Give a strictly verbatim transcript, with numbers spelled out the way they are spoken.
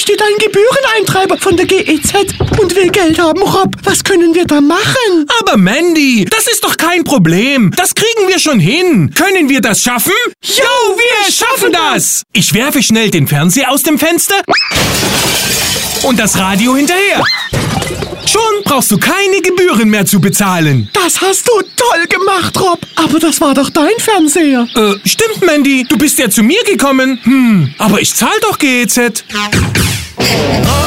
steht ein Gebühreneintreiber von der G E Z und will Geld haben. Rob, was können wir da machen? Aber Mandy, das ist doch kein Problem. Das kriegen wir schon hin. Können wir das schaffen? Jo, wir schaffen das! Ich werfe schnell den Fernseher aus dem Fenster und das Radio hinterher. Schon brauchst du keine Gebühren mehr zu bezahlen. Das hast du toll gemacht, Rob. Aber das war doch dein Fernseher. Äh, stimmt, Mandy. Du bist ja zu mir gekommen. Hm, aber ich zahl doch G E Z.